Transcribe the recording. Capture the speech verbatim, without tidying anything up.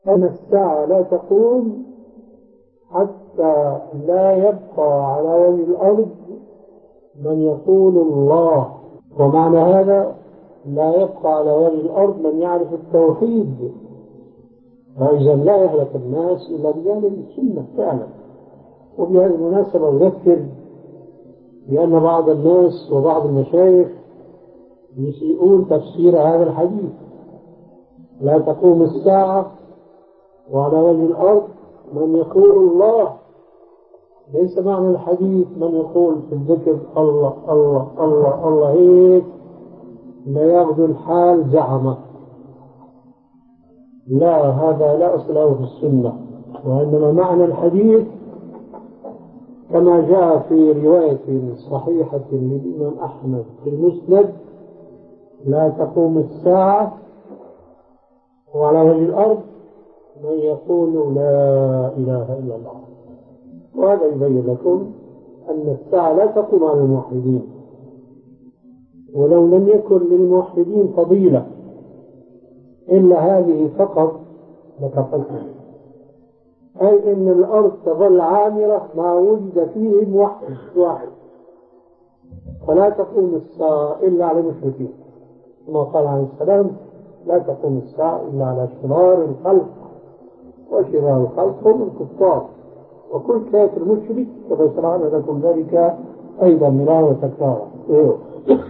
أن الساعة لا تقوم حتى لا يبقى على وجه الأرض من يقول الله. ومعنى هذا لا يبقى على وجه الأرض من يعرف التوحيد، فإذا لا يهلك الناس إلا بجانب السنة فعلا. وبهذه المناسبة أذكر بأن بعض الناس وبعض المشايخ يسيئون تفسير هذا الحديث: لا تقوم الساعة وعلى وجه الأرض من يقول الله. ليس معنى الحديث من يقول في الذكر الله الله الله الله هيك لا يغدو الحال زعمه، لا، هذا لا أصل له في السنة. وإنما معنى الحديث كما جاء في رواية صحيحة للإمام أحمد في المسند: لا تقوم الساعة وعلى وجه الأرض من يقول لا إله إلا الله. وهذا يبين لكم أن الساعة لا تقوم على الموحدين، ولو لم يكن للموحدين فضيلة إلا هذه فقط لكفتهم، أي أن الأرض تظل عامرة ما وجد فيه موحد واحد، فلا تقوم الساعة إلا على المشركين، كما قال عليه السلام: لا تقوم الساعة إلا على شرار الخلق، وشرار الخلق هم الكفار، وكل كافر مشرك. فسيرى لكم ذلك أيضا مرارا وتكرارا.